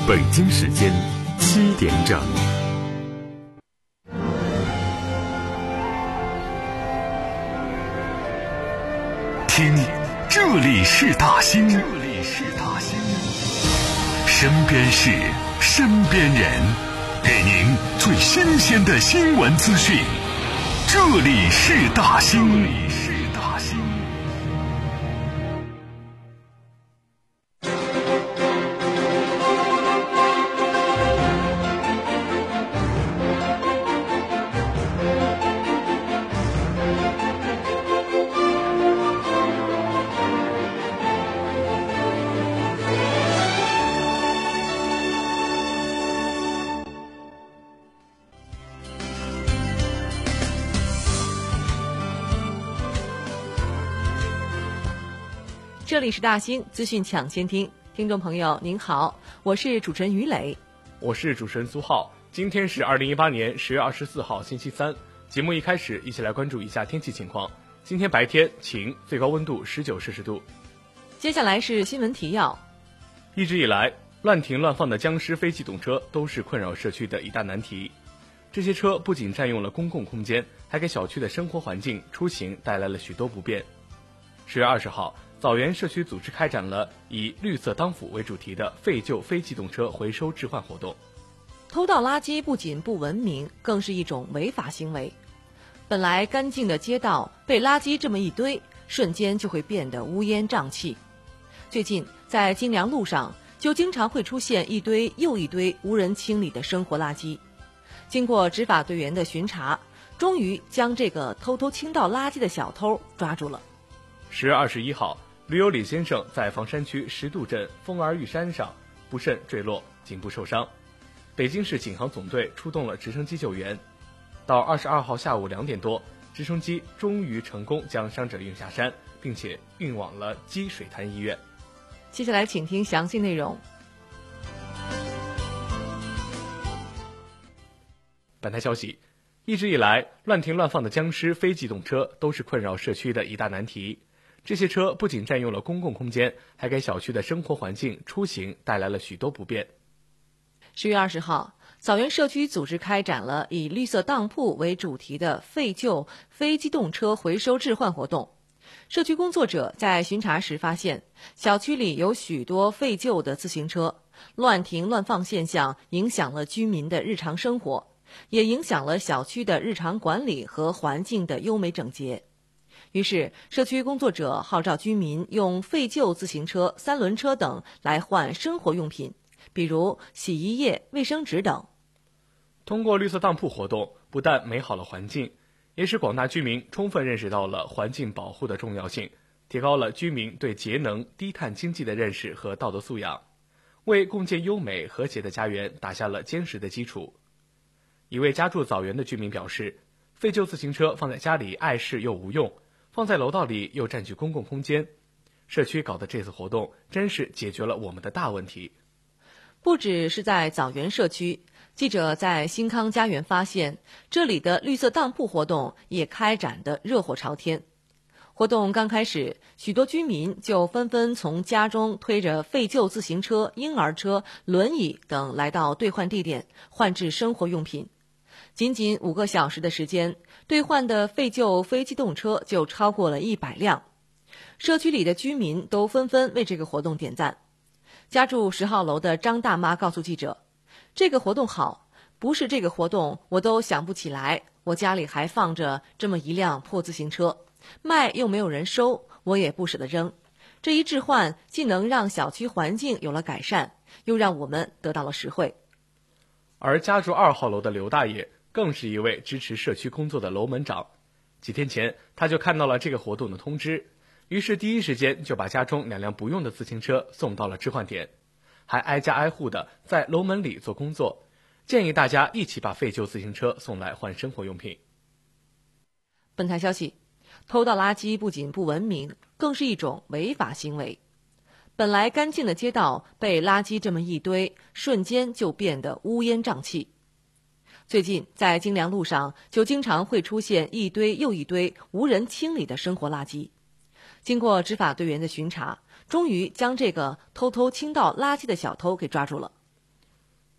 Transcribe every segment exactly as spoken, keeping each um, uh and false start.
北京时间七点整。听，这里是大兴，这里是大兴，身边事，身边人，给您最新鲜的新闻资讯。这里是大兴，这里是大兴。 这里是大兴资讯抢先听，听众朋友您好，我是主持人于磊， 我是主持人苏浩。今天是二零一八年十月二十四号星期三，节目一开始一起来关注一下天气情况。今天白天晴，最高温度十九摄氏度。 接下来是新闻提要。 一直以来，乱停乱放的僵尸非机动车都是困扰社区的一大难题。这些车不仅占用了公共空间，还给小区的生活环境、出行带来了许多不便。十月二十号，枣园社区组织开展了以绿色当辅为主题的废旧非机动车回收置换活动。 偷倒垃圾不仅不文明，更是一种违法行为。本来干净的街道被垃圾这么一堆，瞬间就会变得乌烟瘴气。最近在金良路上就经常会出现一堆又一堆无人清理的生活垃圾。经过执法队员的巡查，终于将这个偷偷倾倒垃圾的小偷抓住了。 十月二十一号，驴友李先生在房山区石渡镇风儿玉山上不慎坠落，颈部受伤。北京市警航总队出动了直升机救援。到二十二号下午两点多，直升机终于成功将伤者运下山，并且运往了积水潭医院。 接下来请听详细内容。 本台消息，一直以来，乱停乱放的僵尸非机动车都是困扰社区的一大难题。这些车不仅占用了公共空间，还给小区的生活环境、出行带来了许多不便。 十月二十号，枣园社区组织开展了以绿色当铺为主题的废旧非机动车回收置换活动。社区工作者在巡查时发现，小区里有许多废旧的自行车，乱停乱放现象影响了居民的日常生活，也影响了小区的日常管理和环境的优美整洁。于是，社区工作者号召居民用废旧自行车、三轮车等来换生活用品，比如洗衣液、卫生纸等。 通过绿色当铺活动，不但美好了环境，也使广大居民充分认识到了环境保护的重要性，提高了居民对节能、低碳经济的认识和道德素养，为共建优美和谐的家园打下了坚实的基础。一位家住枣园的居民表示，废旧自行车放在家里碍事又无用，放在楼道里又占据公共空间，社区搞的这次活动真是解决了我们的大问题。 不只是在枣园社区，记者在新康家园发现，这里的绿色当铺活动也开展得热火朝天。活动刚开始，许多居民就纷纷从家中推着废旧自行车、婴儿车、轮椅等来到兑换地点，换置生活用品。仅仅五个小时的时间，兑换的废旧非机动车就超过了一百辆。社区里的居民都纷纷为这个活动点赞。家住十号楼的张大妈告诉记者，这个活动好，不是这个活动我都想不起来，我家里还放着这么一辆破自行车，卖又没有人收，我也不舍得扔。这一置换既能让小区环境有了改善，又让我们得到了实惠。 而家住二号楼的刘大爷更是一位支持社区工作的楼门长。几天前，他就看到了这个活动的通知，于是第一时间就把家中两辆不用的自行车送到了置换点，还挨家挨户的在楼门里做工作，建议大家一起把废旧自行车送来换生活用品。 本台消息，偷倒垃圾不仅不文明，更是一种违法行为。本来干净的街道被垃圾这么一堆，瞬间就变得乌烟瘴气。最近在金良路上就经常会出现一堆又一堆无人清理的生活垃圾。经过执法队员的巡查，终于将这个偷偷倾倒垃圾的小偷给抓住了。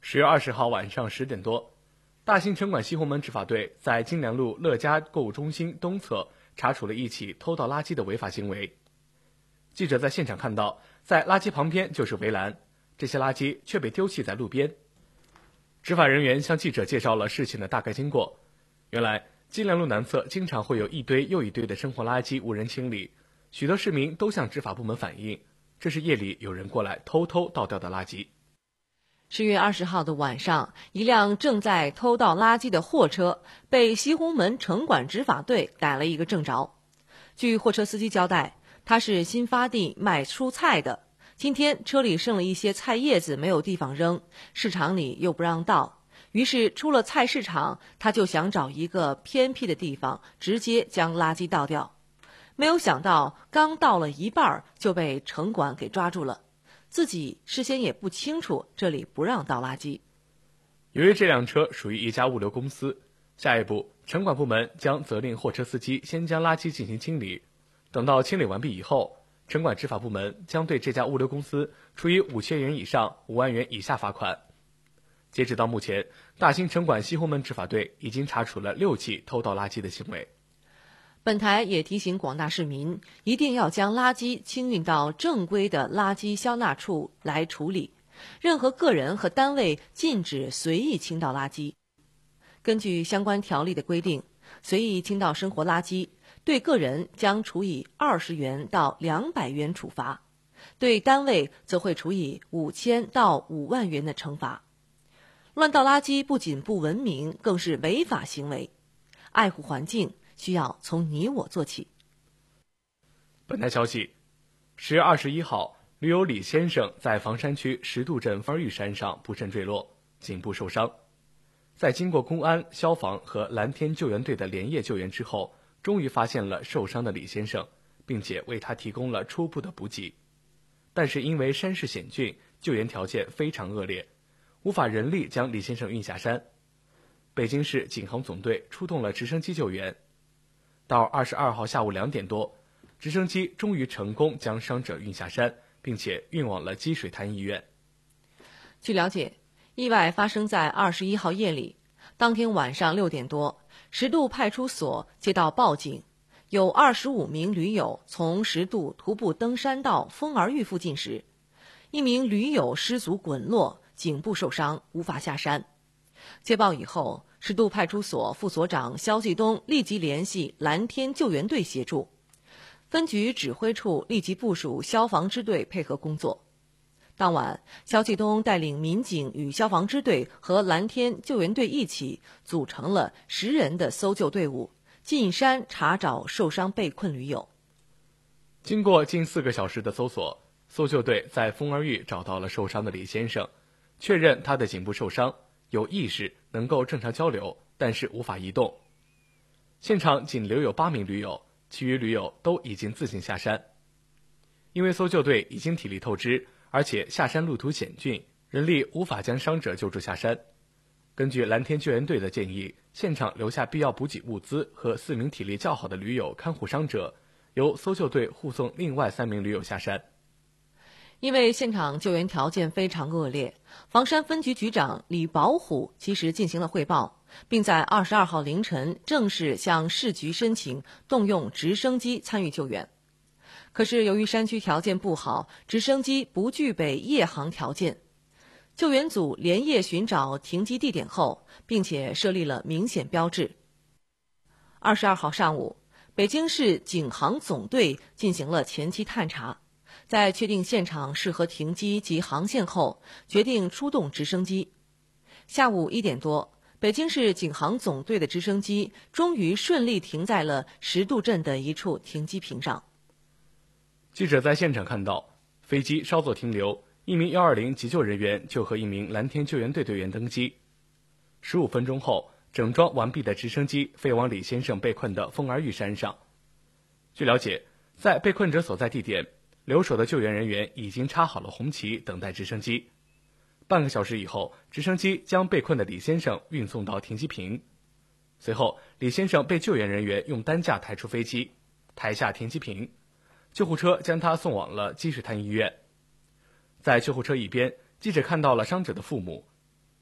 十月二十号晚上十点多，大兴城管西红门执法队在金良路乐家购物中心东侧查处了一起偷倒垃圾的违法行为。记者在现场看到，在垃圾旁边就是围栏，这些垃圾却被丢弃在路边。执法人员向记者介绍了事情的大概经过。原来金良路南侧经常会有一堆又一堆的生活垃圾无人清理，许多市民都向执法部门反映，这是夜里有人过来偷偷倒掉的垃圾。 十月二十号的晚上，一辆正在偷倒垃圾的货车被西红门城管执法队逮了一个正着。据货车司机交代，他是新发地卖蔬菜的，今天车里剩了一些菜叶子没有地方扔，市场里又不让倒，于是出了菜市场，他就想找一个偏僻的地方直接将垃圾倒掉。没有想到刚倒了一半就被城管给抓住了，自己事先也不清楚这里不让倒垃圾。 由于这辆车属于一家物流公司，下一步城管部门将责令货车司机先将垃圾进行清理，等到清理完毕以后，城管执法部门将对这家物流公司处以五千元以上五万元以下罚款。截止到目前，大兴城管西红门执法队已经查处了六起偷倒垃圾的行为。 本台也提醒广大市民，一定要将垃圾清运到正规的垃圾消纳处来处理，任何个人和单位禁止随意倾倒垃圾。根据相关条例的规定，随意倾倒生活垃圾，对个人将处以二十元到两百元处罚，对单位则会处以五千到五万元的惩罚。乱倒垃圾不仅不文明，更是违法行为。爱护环境需要从你我做起。 本台消息，十月二十一号，驴友李先生在房山区石渡镇丰儿玉山上不慎坠落，颈部受伤。在经过公安、消防和蓝天救援队的连夜救援之后，终于发现了受伤的李先生，并且为他提供了初步的补给。但是因为山势险峻，救援条件非常恶劣，无法人力将李先生运下山。北京市警航总队出动了直升机救援。到二十二号下午两点多，直升机终于成功将伤者运下山，并且运往了积水潭医院。 据了解，意外发生在二十一号夜里。当天晚上六点多，石渡派出所接到报警，有二十五名驴友从石渡徒步登山到丰儿峪附近时，一名驴友失足滚落，颈部受伤，无法下山。接报以后，石渡派出所副所长肖继东立即联系蓝天救援队协助，分局指挥处立即部署消防支队配合工作。当晚，肖继东带领民警与消防支队和蓝天救援队一起组成了十人的搜救队伍，进山查找受伤被困驴友。 经过近四个小时的搜索，搜救队在丰儿峪找到了受伤的李先生，确认他的颈部受伤，有意识，能够正常交流，但是无法移动。现场仅留有八名驴友，其余驴友都已经自行下山。因为搜救队已经体力透支，而且下山路途险峻，人力无法将伤者救助下山。根据蓝天救援队的建议，现场留下必要补给物资和四名体力较好的驴友看护伤者，由搜救队护送另外三名驴友下山。 因为现场救援条件非常恶劣，房山分局局长李宝虎及时进行了汇报，并在二十二号凌晨正式向市局申请动用直升机参与救援。可是由于山区条件不好，直升机不具备夜航条件。救援组连夜寻找停机地点后，并且设立了明显标志。二十二号上午，北京市警航总队进行了前期探查，在确定现场适合停机及航线后，决定出动直升机。下午一点多，北京市警航总队的直升机终于顺利停在了石渡镇的一处停机坪上。 记者在现场看到，飞机稍作停留，一名一二零急救人员就和一名蓝天救援队队员登机。十五分钟后，整装完毕的直升机飞往李先生被困的丰儿峪山上。据了解，在被困者所在地点，留守的救援人员已经插好了红旗，等待直升机。半个小时以后，直升机将被困的李先生运送到停机坪。随后，李先生被救援人员用担架抬出飞机，抬下停机坪。救护车将他送往了积水潭医院。在救护车一边，记者看到了伤者的父母。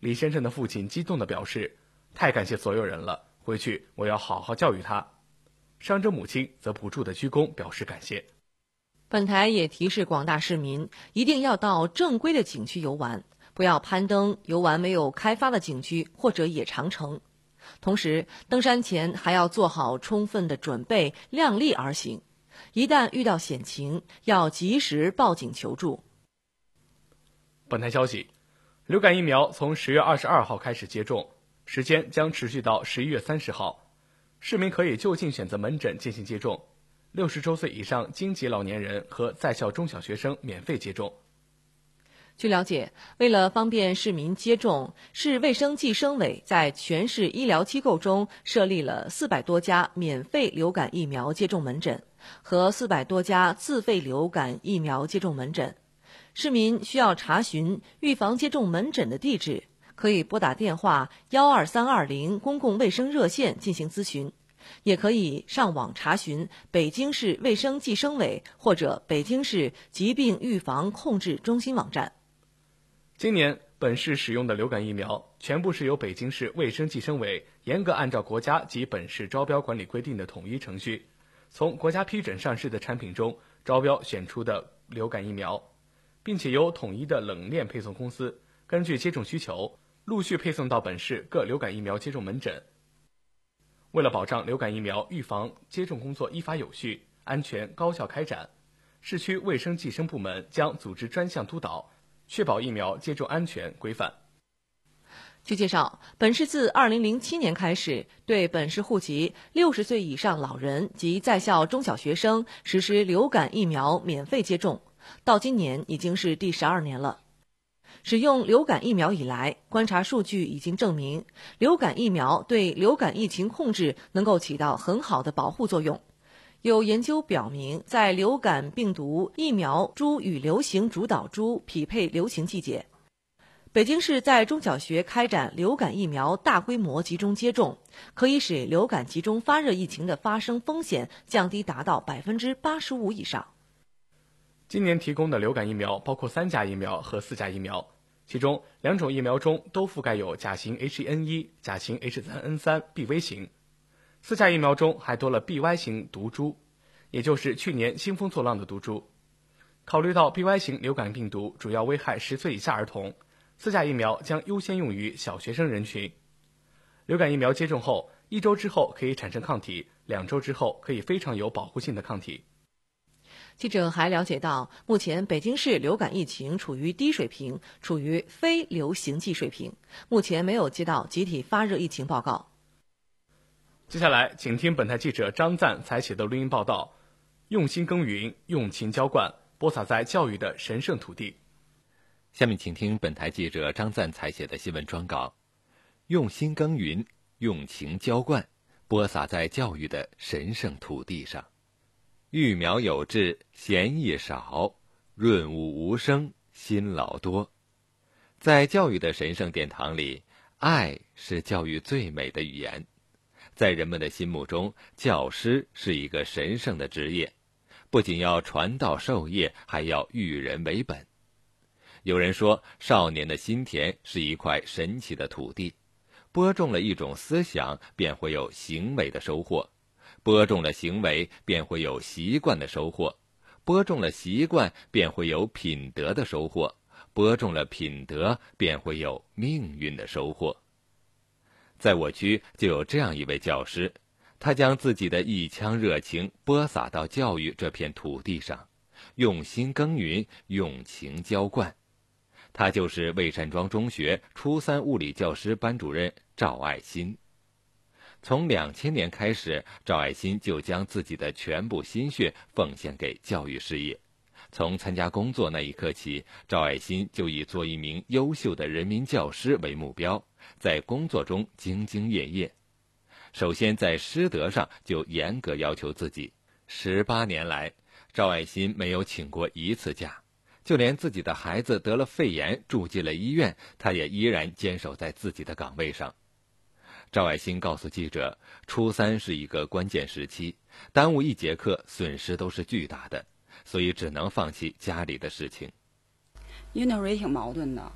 李先生的父亲激动地表示：“太感谢所有人了，回去我要好好教育他。”伤者母亲则不住地鞠躬表示感谢。 本台也提示广大市民，一定要到正规的景区游玩，不要攀登游玩没有开发的景区或者野长城。同时，登山前还要做好充分的准备，量力而行。一旦遇到险情，要及时报警求助。 本台消息，流感疫苗从十月二十二号开始接种，时间将持续到十一月三十号。市民可以就近选择门诊进行接种。六十周岁以上京籍老年人和在校中小学生免费接种。 据了解，为了方便市民接种，市卫生计生委在全市医疗机构中设立了四百多家免费流感疫苗接种门诊和四百多家自费流感疫苗接种门诊。市民需要查询预防接种门诊的地址，可以拨打电话幺二三二零公共卫生热线进行咨询。也可以上网查询北京市卫生计生委或者北京市疾病预防控制中心网站。 今年本市使用的流感疫苗全部是由北京市卫生计生委严格按照国家及本市招标管理规定的统一程序，从国家批准上市的产品中招标选出的流感疫苗，并且由统一的冷链配送公司根据接种需求陆续配送到本市各流感疫苗接种门诊。为了保障流感疫苗预防接种工作依法有序、安全高效开展，市区卫生计生部门将组织专项督导，确保疫苗接种安全规范。 据介绍，本市自二零零七年开始，对本市户籍六十岁以上老人及在校中小学生实施流感疫苗免费接种，到今年已经是第十二年了。使用流感疫苗以来，观察数据已经证明，流感疫苗对流感疫情控制能够起到很好的保护作用。有研究表明，在流感病毒疫苗株与流行主导株匹配流行季节，北京市在中小学开展流感疫苗大规模集中接种，可以使流感集中发热疫情的发生风险降低达到百分之八十五以上。 今年提供的流感疫苗包括三价疫苗和四价疫苗，其中两种疫苗中都覆盖有甲型 H 一 N 一、甲型 H 三 N 三 B V 型，四价疫苗中还多了 B Y 型毒株，也就是去年兴风作浪的毒株。考虑到 B Y 型流感病毒主要危害十岁以下儿童，四价疫苗将优先用于小学生人群。流感疫苗接种后，一周之后可以产生抗体，两周之后可以非常有保护性的抗体。 记者还了解到，目前北京市流感疫情处于低水平，处于非流行季水平，目前没有接到集体发热疫情报告。 接下来，请听本台记者张赞采写的录音报道：用心耕耘，用情浇灌，播撒在教育的神圣土地。 下面请听本台记者张赞采写的新闻专稿：用心耕耘，用情浇灌，播撒在教育的神圣土地上。育苗有志，闲意少，润物无声，辛劳多。在教育的神圣殿堂里，爱是教育最美的语言。在人们的心目中，教师是一个神圣的职业，不仅要传道授业，还要育人为本。有人说，少年的心田是一块神奇的土地，播种了一种思想，便会有行为的收获。播种了行为，便会有习惯的收获；播种了习惯，便会有品德的收获；播种了品德，便会有命运的收获。在我区就有这样一位教师，他将自己的一腔热情播撒到教育这片土地上，用心耕耘，用情浇灌。他就是魏山庄中学初三物理教师班主任赵爱新。从两千年开始，赵爱新就将自己的全部心血奉献给教育事业。从参加工作那一刻起，赵爱新就以做一名优秀的人民教师为目标，在工作中兢兢业业。首先在师德上就严格要求自己。十八年来，赵爱新没有请过一次假，就连自己的孩子得了肺炎住进了医院，他也依然坚守在自己的岗位上。赵爱新告诉记者，初三是一个关键时期，耽误一节课损失都是巨大的，所以只能放弃家里的事情。 因为那时候也挺矛盾的，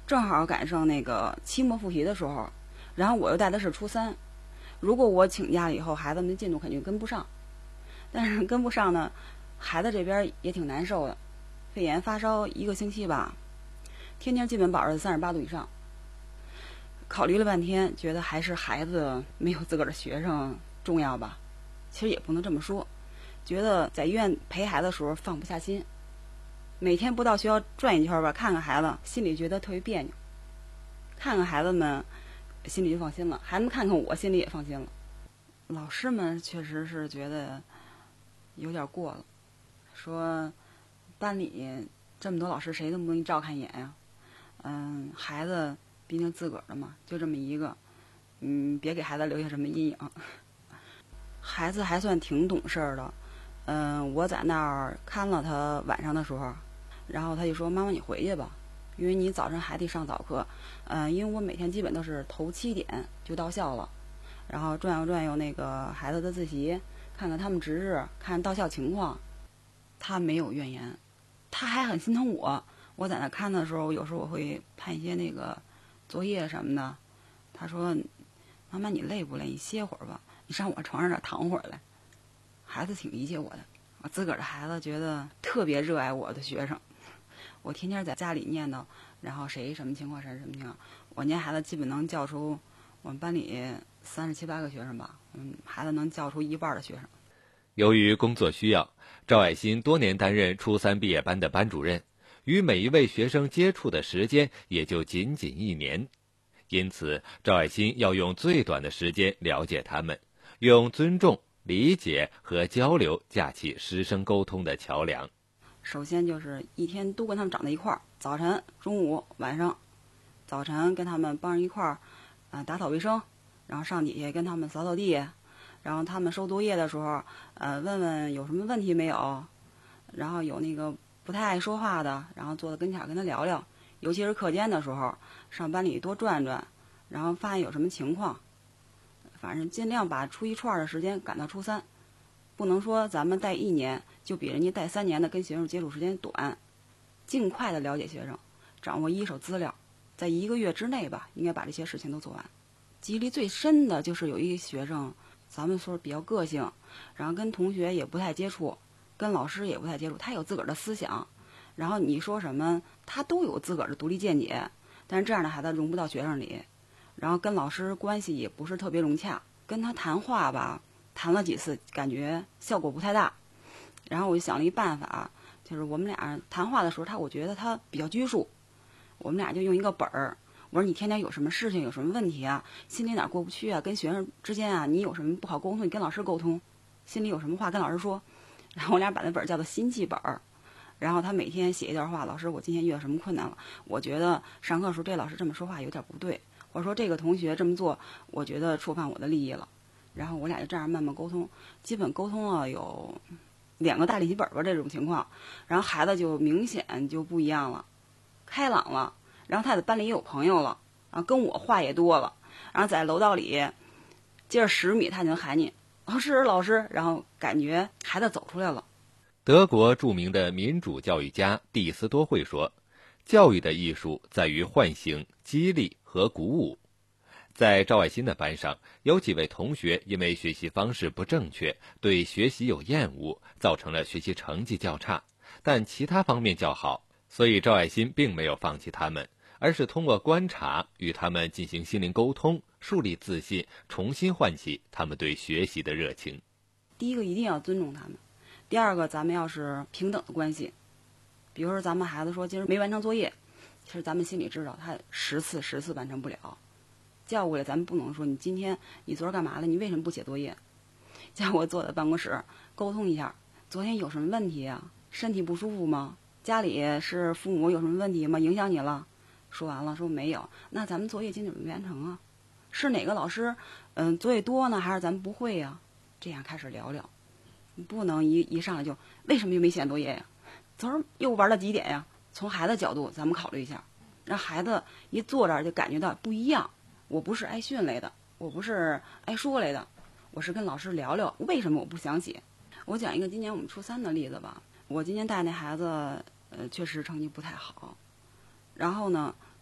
正好赶上那个期末复习的时候，然后我又带的是初三，如果我请假了以后，孩子们的进度肯定跟不上，但是跟不上呢，孩子这边也挺难受的，肺炎发烧一个星期吧，天天基本保持三十八度以上。考虑了半天，觉得还是孩子没有自个儿的学生重要吧。其实也不能这么说，觉得在医院陪孩子的时候放不下心，每天不到学校转一圈吧，看看孩子，心里觉得特别别扭。看看孩子们，心里就放心了；孩子们看看我，心里也放心了。老师们确实是觉得有点过了，说班里这么多老师，谁都不能照看一眼呀。嗯，孩子毕竟自个儿的嘛，就这么一个，嗯，别给孩子留下什么阴影。孩子还算挺懂事儿的，嗯，我在那儿看了他晚上的时候，然后他就说：“妈妈，你回去吧，因为你早晨还得上早课。”嗯，因为我每天基本都是头七点就到校了，然后转悠转悠那个孩子的自习，看看他们值日，看到校情况。他没有怨言，他还很心疼我。我在那看的时候，有时候我会判一些那个作业什么的。他说：“妈妈，你累不累？你歇会儿吧，你上我床上这儿躺会儿来。”孩子挺理解我的，我自个儿的孩子觉得特别热爱我的学生。我天天在家里念叨，然后谁什么情况，谁什么情况。我家孩子基本能叫出我们班里三十七八个学生吧，嗯，孩子能叫出一半的学生。 由于工作需要，赵爱新多年担任初三毕业班的班主任，与每一位学生接触的时间也就仅仅一年，因此赵爱新要用最短的时间了解他们，用尊重、理解和交流架起师生沟通的桥梁。 首先就是一天都跟他们长在一块儿，早晨、中午、晚上。早晨跟他们帮着一块儿，呃，打扫卫生，然后上底下跟他们扫扫地，然后他们收作业的时候，呃，问问有什么问题没有，然后有那个不太爱说话的，然后坐在跟前跟他聊聊，尤其是课间的时候，上班里多转转，然后发现有什么情况，反正尽量把初一初二的时间赶到初三，不能说咱们带一年就比人家带三年的跟学生接触时间短，尽快的了解学生，掌握一手资料，在一个月之内吧，应该把这些事情都做完。记忆力最深的就是有一个学生，咱们说比较个性，然后跟同学也不太接触，跟老师也不太接触，他有自个儿的思想，然后你说什么他都有自个儿的独立见解，但是这样的孩子融不到学生里，然后跟老师关系也不是特别融洽，跟他谈话吧，谈了几次感觉效果不太大，然后我就想了一办法，就是我们俩谈话的时候，他我觉得他比较拘束，我们俩就用一个本儿，我说你天天有什么事情，有什么问题啊，心里哪过不去啊，跟学生之间啊，你有什么不好沟通，你跟老师沟通，心里有什么话跟老师说。然后我俩把那本叫做心记本儿，然后他每天写一段话，老师我今天遇到什么困难了，我觉得上课的时候这老师这么说话有点不对，或者说这个同学这么做我觉得触犯我的利益了，然后我俩就这样慢慢沟通，基本沟通了有两个大练习本吧这种情况，然后孩子就明显就不一样了，开朗了，然后他在班里也有朋友了，然后跟我话也多了，然后在楼道里接着十米他就能喊你老师老师，然后感觉孩子走出来了。 德国著名的民主教育家蒂斯多会说，教育的艺术在于唤醒、激励和鼓舞。在赵爱新的班上，有几位同学因为学习方式不正确，对学习有厌恶，造成了学习成绩较差，但其他方面较好，所以赵爱新并没有放弃他们，而是通过观察与他们进行心灵沟通，树立自信，重新唤起他们对学习的热情。 第一个一定要尊重他们，第二个咱们要是平等的关系，比如说咱们孩子说今儿没完成作业，其实咱们心里知道他十次十次完成不了，叫过来咱们不能说你今天你昨儿干嘛了，你为什么不写作业，叫我坐在办公室沟通一下，昨天有什么问题啊，身体不舒服吗，家里是父母有什么问题吗，影响你了，说完了说没有，那咱们作业今天怎么没完成啊，是哪个老师嗯作业多呢，还是咱们不会呀、啊？这样开始聊聊，不能一一上来就为什么又没写作业呀，昨儿又玩到几点呀，从孩子角度咱们考虑一下，让孩子一坐这儿就感觉到不一样，我不是挨训来的，我不是挨说来的，我是跟老师聊聊为什么我不想写。我讲一个今年我们初三的例子吧，我今年带那孩子呃确实成绩不太好，然后呢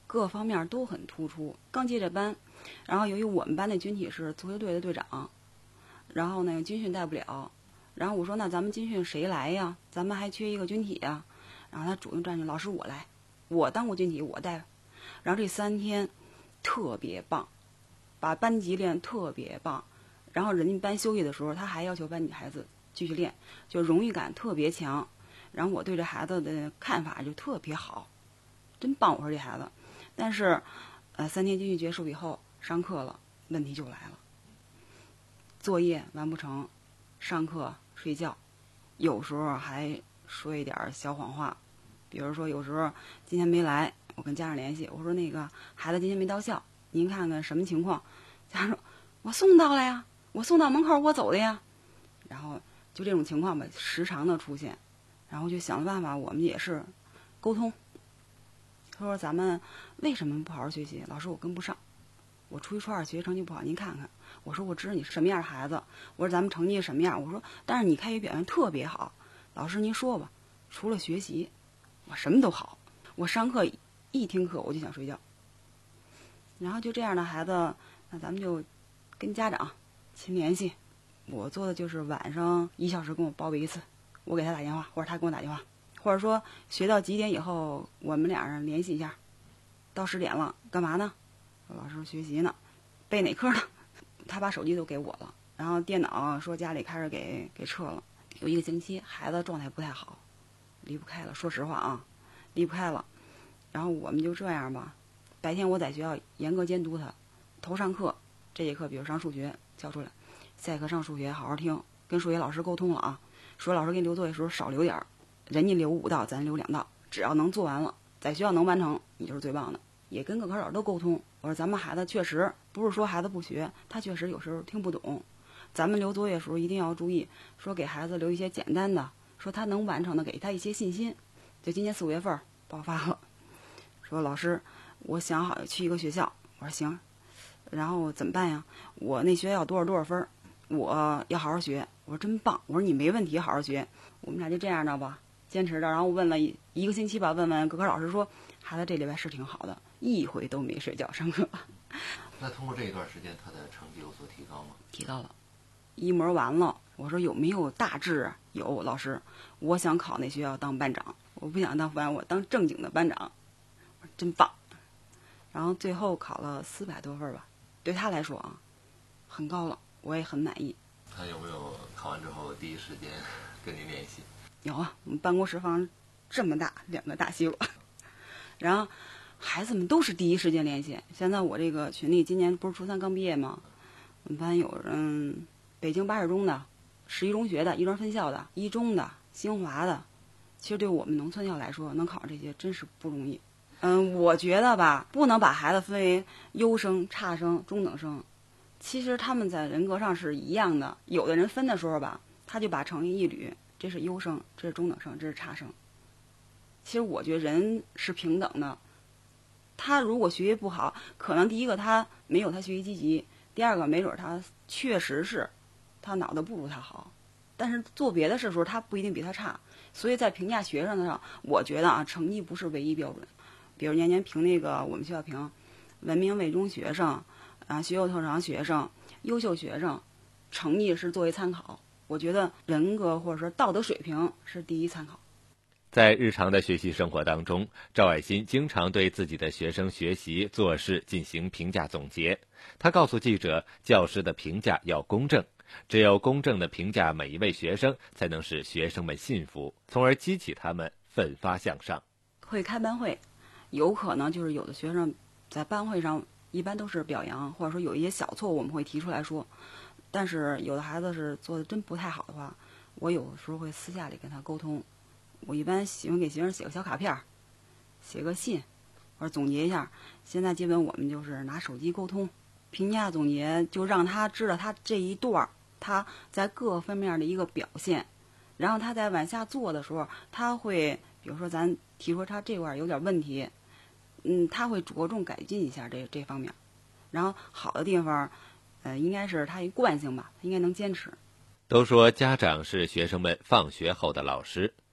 各方面都很突出。刚接这班，然后由于我们班的军体是足球队的队长，然后呢军训带不了，然后我说那咱们军训谁来呀？咱们还缺一个军体呀。然后他主动站起来，老师我来，我当过军体，我带。然后这三天特别棒，把班级练特别棒。然后人家班休息的时候，他还要求班级孩子继续练，就荣誉感特别强。然后我对这孩子的看法就特别好，真棒！我说这孩子，但是，呃，三天军训结束以后，上课了，问题就来了。作业完不成，上课睡觉，有时候还说一点小谎话，比如说有时候今天没来，我跟家长联系，我说那个孩子今天没到校，您看看什么情况？家长说，我送到了呀，我送到门口我走的呀。然后就这种情况吧，时常的出现。然后就想办法，我们也是沟通。他说：“咱们为什么不好好学习？老师，我跟不上，我初一初二学习成绩不好，您看看。”我说：“我知道你是什么样的孩子。”我说：“咱们成绩什么样？”我说：“但是你开学表现特别好，老师您说吧，除了学习，我什么都好。我上课一听课我就想睡觉。”然后就这样的孩子，那咱们就跟家长勤联系。我做的就是晚上一小时跟我报备一次。我给他打电话，或者他给我打电话，或者说学到几点以后，我们俩人联系一下。到十点了，干嘛呢？老师学习呢，背哪科呢？他把手机都给我了，然后电脑说家里开始给给撤了。有一个星期，孩子状态不太好，离不开了。说实话啊，离不开了。然后我们就这样吧，白天我在学校严格监督他，头上课这节课，比如上数学交出来，下一课上数学好好听，跟数学老师沟通了啊。说老师给你留作业的时候少留点儿，人家留五道，咱留两道，只要能做完了，在学校能完成，你就是最棒的。也跟各科老师都沟通，我说咱们孩子确实不是说孩子不学，他确实有时候听不懂，咱们留作业的时候一定要注意，说给孩子留一些简单的，说他能完成的，给他一些信心。就今年四五月份爆发了，说老师，我想好去一个学校，我说行，然后怎么办呀？我那学校多少多少分，我要好好学。我说真棒，我说你没问题，好好学。我们俩就这样的吧，坚持着。然后问了一一个星期吧，问问各科老师说，孩子这礼拜是挺好的，一回都没睡觉上课。 那通过这一段时间，他的成绩有所提高吗？ 提高了，一模完了。我说有没有大志？有，老师，我想考那学校当班长，我不想当副班，我当正经的班长。我说真棒。然后最后考了四百多分吧，对他来说啊，很高了，我也很满意。 他有没有考完之后第一时间跟您联系？ 有啊，我们办公室放这么大两个大西瓜，然后孩子们都是第一时间联系。现在我这个群里今年不是初三刚毕业吗？我们班有人北京八十中的、十一中学的、一中分校的、一中的、新华的。其实对我们农村校来说，能考上这些真是不容易。嗯，我觉得吧，不能把孩子分为优生、差生、中等生。其实他们在人格上是一样的，有的人分的时候吧，他就把成绩一捋，这是优生，这是中等生，这是差生。其实我觉得人是平等的，他如果学习不好，可能第一个他没有他学习积极，第二个没准他确实是他脑子不如他好，但是做别的事的时候他不一定比他差。所以在评价学生上，我觉得啊，成绩不是唯一标准。比如年年评那个我们学校评文明卫中学生啊，学有特长学生、优秀学生，成绩是作为参考。我觉得人格或者说道德水平是第一参考。 在日常的学习生活当中，赵爱新经常对自己的学生学习做事进行评价总结。他告诉记者，教师的评价要公正，只有公正地评价每一位学生，才能使学生们信服，从而激起他们奋发向上。 会开班会，有可能就是有的学生在班会上一般都是表扬，或者说有一些小错误我们会提出来说，但是有的孩子是做的真不太好的话，我有时候会私下里跟他沟通。我一般喜欢给学生写个小卡片，写个信，或者总结一下。现在基本我们就是拿手机沟通，评价总结，就让他知道他这一段他在各方面的一个表现，然后他在往下做的时候，他会比如说咱提出他这块有点问题，嗯，他会着重改进一下这这方面，然后好的地方，呃，应该是他一惯性吧，他应该能坚持。 都说家长是学生们放学后的老师，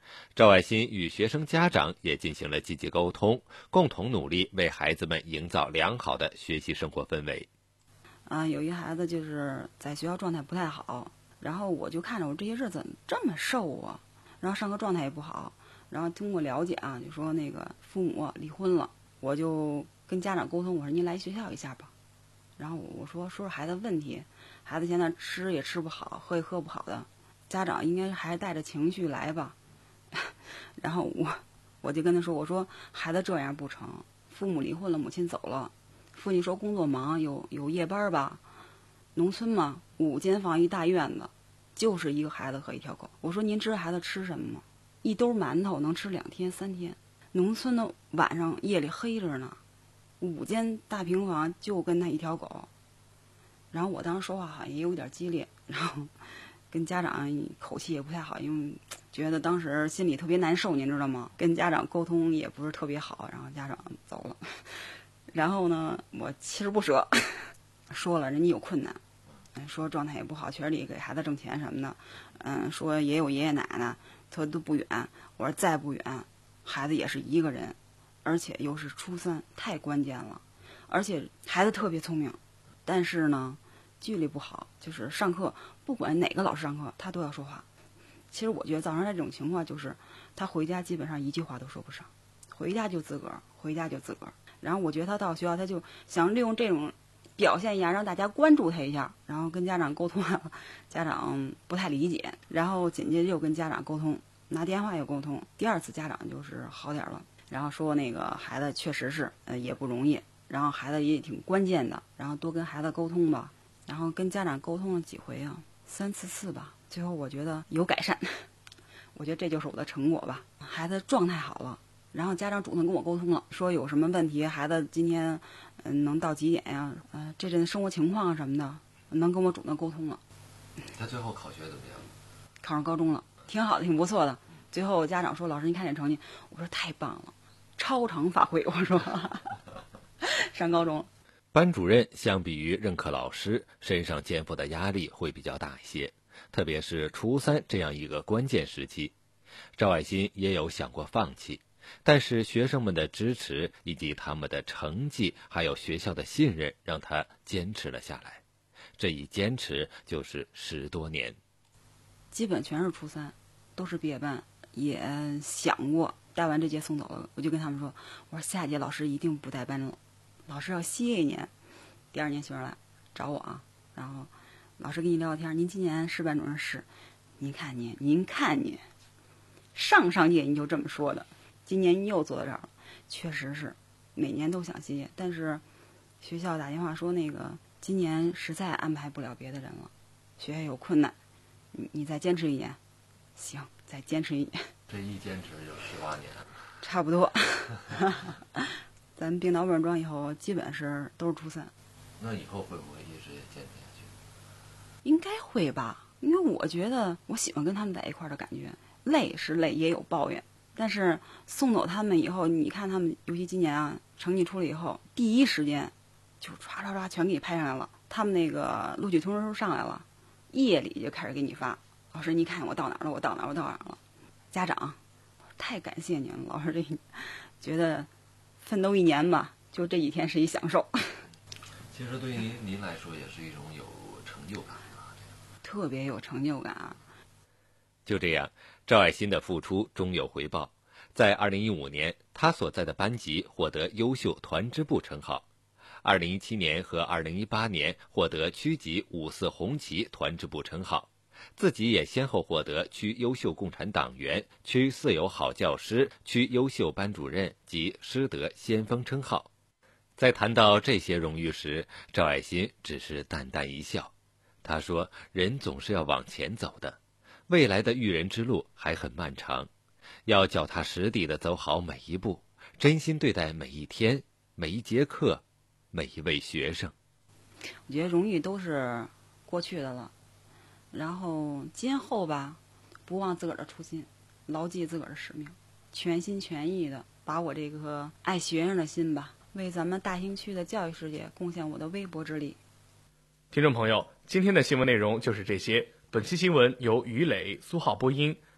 赵爱新与学生家长也进行了积极沟通，共同努力为孩子们营造良好的学习生活氛围。 啊，有一孩子就是在学校状态不太好，然后我就看着我这些日子怎么这么瘦啊，然后上课状态也不好，然后通过了解啊，就说那个父母离婚了，我就跟家长沟通，我说您来学校一下吧，然后我说说说孩子问题，孩子现在吃也吃不好，喝也喝不好的，家长应该还是带着情绪来吧。然后我我就跟他说，我说孩子这样不成，父母离婚了，母亲走了，父亲说工作忙，有有夜班吧，农村嘛，五间房一大院子，就是一个孩子和一条狗。我说您知道孩子吃什么吗？一兜馒头能吃两天三天。农村的晚上夜里黑着呢，五间大平房就跟他一条狗。然后我当时说话好像也有点激烈，然后跟家长口气也不太好，因为觉得当时心里特别难受，您知道吗？跟家长沟通也不是特别好，然后家长走了。然后呢，我锲而不舍说了，人家有困难，说状态也不好，确实得给孩子挣钱什么的，嗯，说也有爷爷奶奶，他都不远。我说再不远，孩子也是一个人，而且又是初三，太关键了。而且孩子特别聪明，但是呢，纪律不好，就是上课不管哪个老师上课，他都要说话。其实我觉得造成这种情况，就是他回家基本上一句话都说不上，回家就自个儿，回家就自个儿。然后我觉得他到学校，他就想利用这种表现一下，让大家关注他一下，然后跟家长沟通完了，家长不太理解，然后紧接着又跟家长沟通，拿电话又沟通，第二次家长就是好点了，然后说那个孩子确实是呃也不容易，然后孩子也挺关键的，然后多跟孩子沟通吧，然后跟家长沟通了几回啊，三次四吧，最后我觉得有改善，我觉得这就是我的成果吧，孩子状态好了。然后家长主动跟我沟通了，说有什么问题，孩子今天嗯能到几点呀？呃，这阵生活情况什么的，能跟我主动沟通了。 他最后考学怎么样？ 考上高中了，挺好的，挺不错的。最后家长说：“老师，您看这成绩。”我说：“太棒了，超常发挥。”我说：“上高中了。” 班主任相比于任课老师，身上肩负的压力会比较大一些，特别是初三这样一个关键时期，赵爱新也有想过放弃。但是学生们的支持以及他们的成绩还有学校的信任让他坚持了下来，这一坚持就是十多年， 基本全是初三，都是毕业班，也想过带完这届送走了，我就跟他们说，我说下届老师一定不带班了，老师要歇一年，第二年学生来找我啊，然后老师跟你聊聊天，您今年是班主任是，您看您您看您上上届您就这么说的，今年你又坐到这儿了，确实是每年都想歇，但是学校打电话说那个今年实在安排不了别的人了，学业有困难，你你再坚持一年，行，再坚持一年。 这一坚持就十八年， 差不多。咱并到万庄以后，基本是都是初三。 那以后会不会一直坚持下去？ 应该会吧，因为我觉得我喜欢跟他们在一块儿的感觉，累是累，也有抱怨。但是送走他们以后，你看他们，尤其今年啊，成绩出来以后，第一时间就唰唰唰全给你拍上来了。他们那个录取通知书上来了，夜里就开始给你发。老师，你看我到哪儿了？我到哪儿？我到哪儿了？家长，太感谢您了，老师这觉得奋斗一年吧，就这几天是一享受。 其实对于您您来说，也是一种有成就感啊， 特别有成就感啊。 就这样，赵爱新的付出终有回报。在二零一五年，他所在的班级获得优秀团支部称号；二零一七年和二零一八年获得区级五四红旗团支部称号，自己也先后获得区优秀共产党员、区四有好教师、区优秀班主任及师德先锋称号。在谈到这些荣誉时，赵爱新只是淡淡一笑。他说：“人总是要往前走的。”未来的育人之路还很漫长，要脚踏实地地走好每一步，真心对待每一天、每一节课、每一位学生。 我觉得荣誉都是过去的了，然后今后吧，不忘自个儿的初心，牢记自个儿的使命，全心全意的把我这个爱学生的心吧，为咱们大兴区的教育世界贡献我的微薄之力。 听众朋友，今天的新闻内容就是这些。本期新闻由于磊、苏浩播音，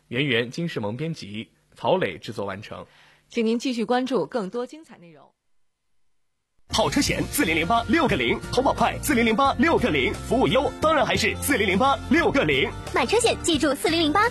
圆圆、金世萌编辑，曹磊制作完成。 请您继续关注更多精彩内容。 好车险四零零八六个零，投保快四零零八六个零，服务优当然还是四零零八六个零。 买车险记住四零零八